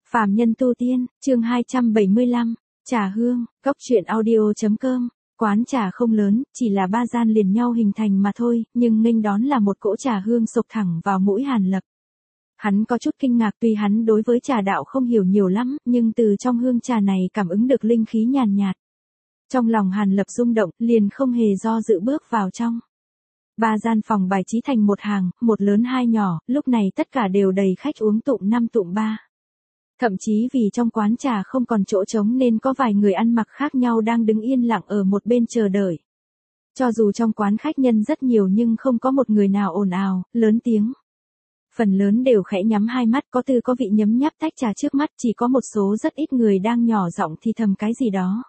Phàm nhân tu tiên, chương 275, trà hương, cốc truyện audio.com. Quán trà không lớn, chỉ là ba gian liền nhau hình thành mà thôi, nhưng nghênh đón là một cỗ trà hương sộc thẳng vào mũi Hàn Lập. Hắn có chút kinh ngạc, tuy hắn đối với trà đạo không hiểu nhiều lắm, nhưng từ trong hương trà này cảm ứng được linh khí nhàn nhạt. Trong lòng Hàn Lập rung động, liền không hề do dự bước vào trong. Ba gian phòng bài trí thành một hàng, một lớn hai nhỏ, lúc này tất cả đều đầy khách uống tụng năm tụng ba. Thậm chí vì trong quán trà không còn chỗ trống nên có vài người ăn mặc khác nhau đang đứng yên lặng ở một bên chờ đợi. Cho dù trong quán khách nhân rất nhiều nhưng không có một người nào ồn ào, lớn tiếng. Phần lớn đều khẽ nhắm hai mắt, có tư có vị nhấm nháp tách trà trước mắt, chỉ có một số rất ít người đang nhỏ giọng thì thầm cái gì đó.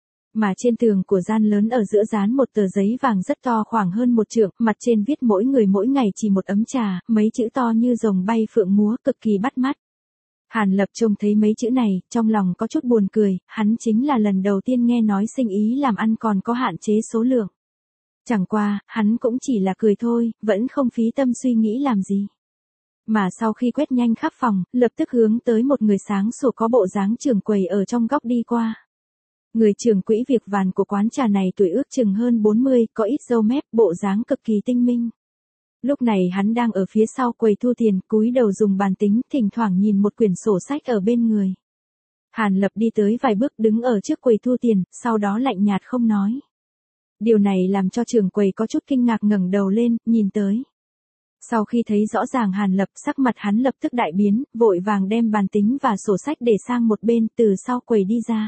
Mà trên tường của gian lớn ở giữa dán một tờ giấy vàng rất to khoảng hơn một trượng, mặt trên viết mỗi người mỗi ngày chỉ một ấm trà, mấy chữ to như rồng bay phượng múa, cực kỳ bắt mắt. Hàn Lập trông thấy mấy chữ này, trong lòng có chút buồn cười, hắn chính là lần đầu tiên nghe nói sinh ý làm ăn còn có hạn chế số lượng. Chẳng qua, hắn cũng chỉ là cười thôi, vẫn không phí tâm suy nghĩ làm gì. Mà sau khi quét nhanh khắp phòng, lập tức hướng tới một người sáng sủa có bộ dáng trưởng quầy ở trong góc đi qua. Người trưởng quỹ việc vàn của quán trà này tuổi ước chừng hơn 40, có ít râu mép, bộ dáng cực kỳ tinh minh. Lúc này hắn đang ở phía sau quầy thu tiền, cúi đầu dùng bàn tính, thỉnh thoảng nhìn một quyển sổ sách ở bên người. Hàn Lập đi tới vài bước đứng ở trước quầy thu tiền, sau đó lạnh nhạt không nói. Điều này làm cho trưởng quầy có chút kinh ngạc ngẩng đầu lên, nhìn tới. Sau khi thấy rõ ràng Hàn Lập, sắc mặt hắn lập tức đại biến, vội vàng đem bàn tính và sổ sách để sang một bên, từ sau quầy đi ra.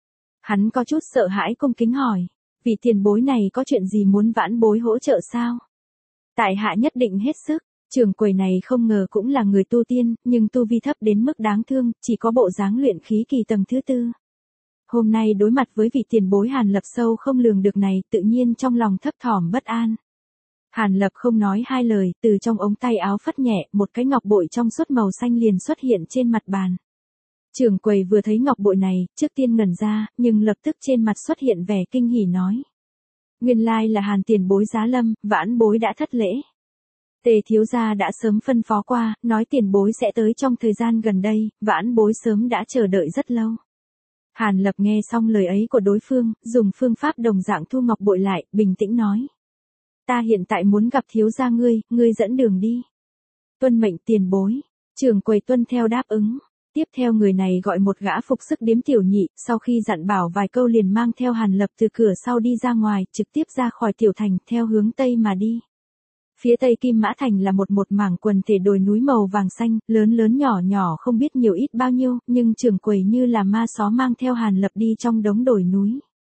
Hắn có chút sợ hãi cung kính hỏi, vị tiền bối này có chuyện gì muốn vãn bối hỗ trợ sao? Tại hạ nhất định hết sức. Trưởng quầy này không ngờ cũng là người tu tiên, nhưng tu vi thấp đến mức đáng thương, chỉ có bộ dáng luyện khí kỳ tầng thứ tư. Hôm nay đối mặt với vị tiền bối Hàn Lập sâu không lường được này, tự nhiên trong lòng thấp thỏm bất an. Hàn Lập không nói hai lời, từ trong ống tay áo phất nhẹ, một cái ngọc bội trong suốt màu xanh liền xuất hiện trên mặt bàn. Trưởng quầy vừa thấy ngọc bội này, trước tiên ngẩn ra, nhưng lập tức trên mặt xuất hiện vẻ kinh hỉ nói. Nguyên lai là Hàn tiền bối giá lâm, vãn bối đã thất lễ. Tề thiếu gia đã sớm phân phó qua, nói tiền bối sẽ tới trong thời gian gần đây, vãn bối sớm đã chờ đợi rất lâu. Hàn Lập nghe xong lời ấy của đối phương, dùng phương pháp đồng dạng thu ngọc bội lại, bình tĩnh nói. Ta hiện tại muốn gặp thiếu gia ngươi dẫn đường đi. Tuân mệnh tiền bối. Trưởng quầy tuân theo đáp ứng. Tiếp theo người này gọi một gã phục sức điếm tiểu nhị, sau khi dặn bảo vài câu liền mang theo Hàn Lập từ cửa sau đi ra ngoài, trực tiếp ra khỏi tiểu thành, theo hướng Tây mà đi. Phía Tây Kim Mã Thành là một mảng quần thể đồi núi màu vàng xanh, lớn lớn nhỏ nhỏ không biết nhiều ít bao nhiêu, nhưng trưởng quầy như là ma só mang theo Hàn Lập đi trong đống đồi núi.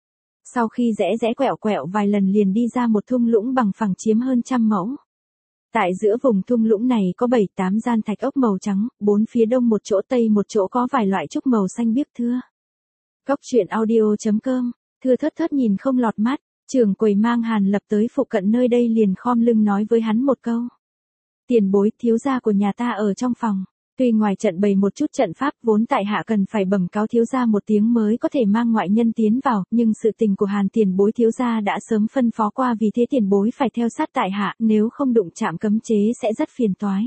Sau khi rẽ quẹo vài lần liền đi ra một thung lũng bằng phẳng chiếm hơn 100 mẫu. Tại giữa vùng thung lũng này có 7-8 gian thạch ốc màu trắng, bốn phía đông một chỗ tây một chỗ có vài loại trúc màu xanh biếc thưa. Cốc truyện audio.com, thưa thớt nhìn không lọt mắt, trưởng quầy mang Hàn Lập tới phụ cận nơi đây liền khom lưng nói với hắn một câu. Tiền bối, thiếu gia của nhà ta ở trong phòng. Tuy ngoài trận bày một chút trận pháp vốn tại hạ cần phải bẩm cáo thiếu gia một tiếng mới có thể mang ngoại nhân tiến vào, nhưng sự tình của Hàn tiền bối thiếu gia đã sớm phân phó qua, vì thế tiền bối phải theo sát tại hạ, nếu không đụng chạm cấm chế sẽ rất phiền toái.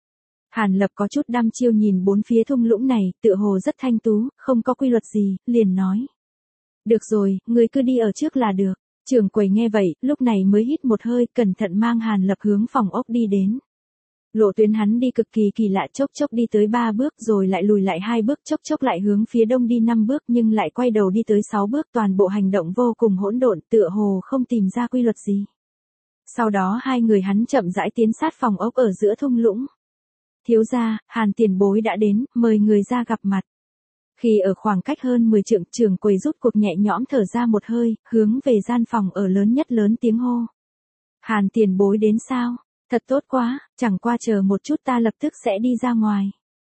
Hàn Lập có chút đăm chiêu nhìn bốn phía thung lũng này, tựa hồ rất thanh tú, không có quy luật gì, liền nói. Được rồi, người cứ đi ở trước là được. Trưởng quầy nghe vậy, lúc này mới hít một hơi, cẩn thận mang Hàn Lập hướng phòng ốc đi đến. Lộ tuyến hắn đi cực kỳ kỳ lạ, chốc đi tới 3 bước rồi lại lùi lại 2 bước, chốc lại hướng phía đông đi 5 bước nhưng lại quay đầu đi tới 6 bước, toàn bộ hành động vô cùng hỗn độn, tựa hồ không tìm ra quy luật gì. Sau đó hai người hắn chậm rãi tiến sát phòng ốc ở giữa thung lũng. Thiếu gia, Hàn tiền bối đã đến, mời người ra gặp mặt. Khi ở khoảng cách hơn 10 trượng, trưởng quầy rút cuộc nhẹ nhõm thở ra một hơi, hướng về gian phòng ở lớn nhất lớn tiếng hô. Hàn tiền bối đến sao? Thật tốt quá, chẳng qua chờ một chút ta lập tức sẽ đi ra ngoài.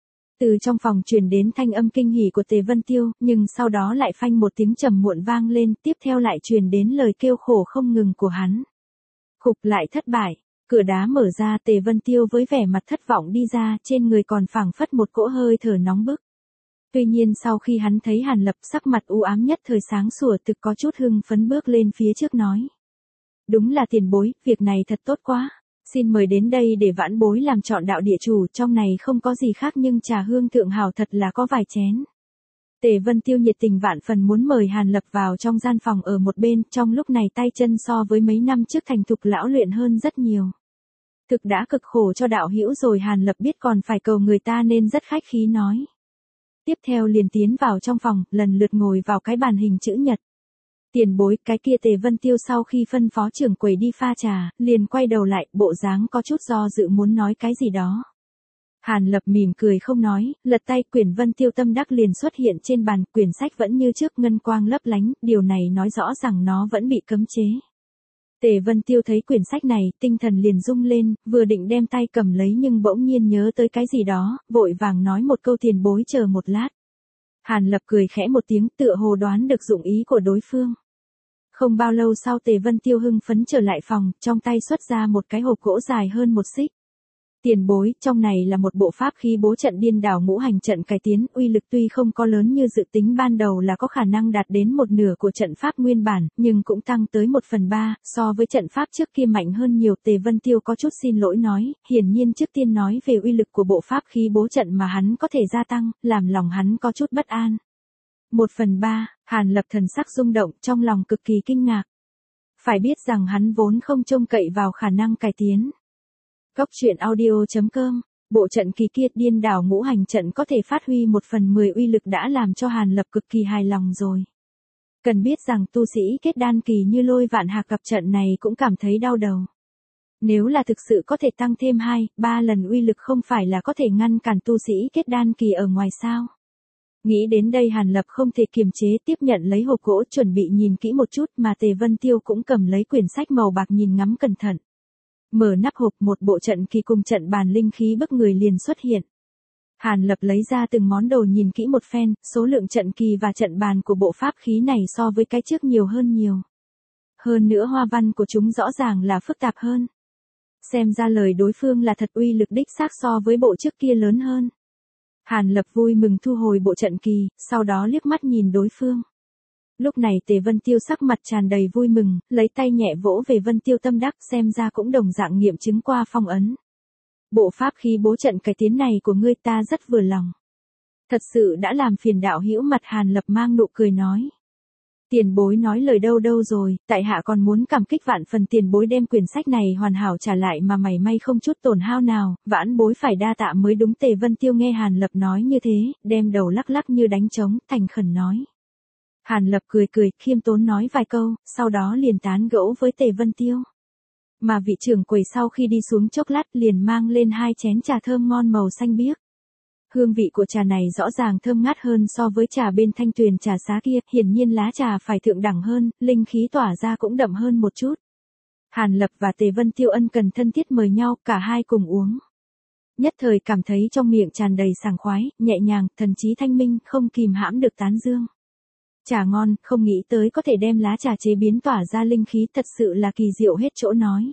Từ trong phòng truyền đến thanh âm kinh hỉ của Tề Vân Tiêu, nhưng sau đó lại phanh một tiếng trầm muộn vang lên, tiếp theo lại truyền đến lời kêu khổ không ngừng của hắn. Khục lại thất bại, cửa đá mở ra, Tề Vân Tiêu với vẻ mặt thất vọng đi ra, trên người còn phảng phất một cỗ hơi thở nóng bức. Tuy nhiên sau khi hắn thấy Hàn Lập sắc mặt u ám nhất thời sáng sủa, thực có chút hưng phấn bước lên phía trước nói. Đúng là tiền bối, việc này thật tốt quá. Xin mời đến đây để vãn bối làm chọn đạo địa chủ, trong này không có gì khác nhưng trà hương thượng hảo thật là có vài chén. Tề Vân Tiêu nhiệt tình vạn phần muốn mời Hàn Lập vào trong gian phòng ở một bên, trong lúc này tay chân so với mấy năm trước thành thục lão luyện hơn rất nhiều. Thực đã cực khổ cho đạo hữu rồi, Hàn Lập biết còn phải cầu người ta nên rất khách khí nói. Tiếp theo liền tiến vào trong phòng, lần lượt ngồi vào cái bàn hình chữ nhật. Tiền bối, cái kia. Tề Vân Tiêu sau khi phân phó trưởng quầy đi pha trà, liền quay đầu lại, bộ dáng có chút do dự muốn nói cái gì đó. Hàn Lập mỉm cười không nói, lật tay, quyển Vân Tiêu tâm đắc liền xuất hiện trên bàn, quyển sách vẫn như trước ngân quang lấp lánh, điều này nói rõ rằng nó vẫn bị cấm chế. Tề Vân Tiêu thấy quyển sách này, tinh thần liền rung lên, vừa định đem tay cầm lấy nhưng bỗng nhiên nhớ tới cái gì đó, vội vàng nói một câu: tiền bối chờ một lát. Hàn Lập cười khẽ một tiếng, tựa hồ đoán được dụng ý của đối phương. Không bao lâu sau Tề Vân Tiêu hưng phấn trở lại phòng, trong tay xuất ra một cái hộp gỗ dài hơn một xích. Tiền bối, trong này là một bộ pháp khí bố trận điên đảo ngũ hành trận cải tiến, uy lực tuy không có lớn như dự tính ban đầu là có khả năng đạt đến một nửa của trận pháp nguyên bản, nhưng cũng tăng tới 1/3, so với trận pháp trước kia mạnh hơn nhiều. Tề Vân Tiêu có chút xin lỗi nói, hiển nhiên trước tiên nói về uy lực của bộ pháp khí bố trận mà hắn có thể gia tăng, làm lòng hắn có chút bất an. 1/3, Hàn Lập thần sắc rung động, trong lòng cực kỳ kinh ngạc. Phải biết rằng hắn vốn không trông cậy vào khả năng cải tiến. Góc truyện audio.com, bộ trận kỳ kia điên đảo ngũ hành trận có thể phát huy 1/10 uy lực đã làm cho Hàn Lập cực kỳ hài lòng rồi. Cần biết rằng tu sĩ kết đan kỳ như Lôi Vạn Hạc gặp trận này cũng cảm thấy đau đầu. Nếu là thực sự có thể tăng thêm 2-3 lần uy lực không phải là có thể ngăn cản tu sĩ kết đan kỳ ở ngoài sao? Nghĩ đến đây Hàn Lập không thể kiềm chế, tiếp nhận lấy hộp gỗ chuẩn bị nhìn kỹ một chút, mà Tề Vân Tiêu cũng cầm lấy quyển sách màu bạc nhìn ngắm cẩn thận. Mở nắp hộp, một bộ trận kỳ cùng trận bàn linh khí bức người liền xuất hiện. Hàn Lập lấy ra từng món đồ nhìn kỹ một phen, số lượng trận kỳ và trận bàn của bộ pháp khí này so với cái trước nhiều hơn nhiều. Hơn nữa hoa văn của chúng rõ ràng là phức tạp hơn. Xem ra lời đối phương là thật, uy lực đích xác so với bộ trước kia lớn hơn. Hàn Lập vui mừng thu hồi bộ trận kỳ, sau đó liếc mắt nhìn đối phương. Lúc này Tề Vân Tiêu sắc mặt tràn đầy vui mừng, lấy tay nhẹ vỗ về Vân Tiêu tâm đắc, xem ra cũng đồng dạng nghiệm chứng qua phong ấn. Bộ pháp khí bố trận cải tiến này của ngươi ta rất vừa lòng. Thật sự đã làm phiền đạo hữu. Mặt Hàn Lập mang nụ cười nói. Tiền bối nói lời đâu rồi, tại hạ còn muốn cảm kích vạn phần tiền bối đem quyển sách này hoàn hảo trả lại mà mảy may không chút tổn hao nào, vãn bối phải đa tạ mới đúng. Tề Vân Tiêu nghe Hàn Lập nói như thế, đem đầu lắc lắc như đánh trống, thành khẩn nói. Hàn Lập cười khiêm tốn nói vài câu, sau đó liền tán gẫu với Tề Vân Tiêu. Mà vị trưởng quầy sau khi đi xuống chốc lát liền mang lên 2 chén trà thơm ngon màu xanh biếc. Hương vị của trà này rõ ràng thơm ngát hơn so với trà bên Thanh Tuyền trà xá kia, hiển nhiên lá trà phải thượng đẳng hơn, linh khí tỏa ra cũng đậm hơn một chút. Hàn Lập và Tề Vân Tiêu ân cần thân thiết mời nhau, cả hai cùng uống. Nhất thời cảm thấy trong miệng tràn đầy sảng khoái, nhẹ nhàng, thần trí thanh minh, không kìm hãm được tán dương. Trà ngon, không nghĩ tới có thể đem lá trà chế biến tỏa ra linh khí, thật sự là kỳ diệu hết chỗ nói.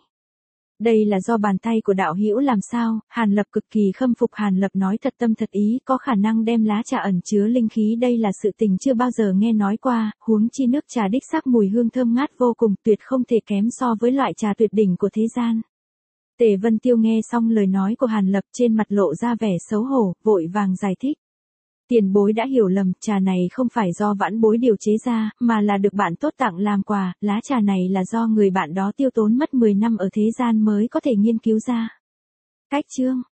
Đây là do bàn tay của đạo hữu làm sao? Hàn Lập cực kỳ khâm phục. Hàn Lập nói thật tâm thật ý, có khả năng đem lá trà ẩn chứa linh khí, đây là sự tình chưa bao giờ nghe nói qua, huống chi nước trà đích xác mùi hương thơm ngát vô cùng, tuyệt không thể kém so với loại trà tuyệt đỉnh của thế gian. Tề Vân Tiêu nghe xong lời nói của Hàn Lập, trên mặt lộ ra vẻ xấu hổ, vội vàng giải thích. Tiền bối đã hiểu lầm, trà này không phải do vãn bối điều chế ra, mà là được bạn tốt tặng làm quà, lá trà này là do người bạn đó tiêu tốn mất 10 năm ở thế gian mới có thể nghiên cứu ra. Cách chương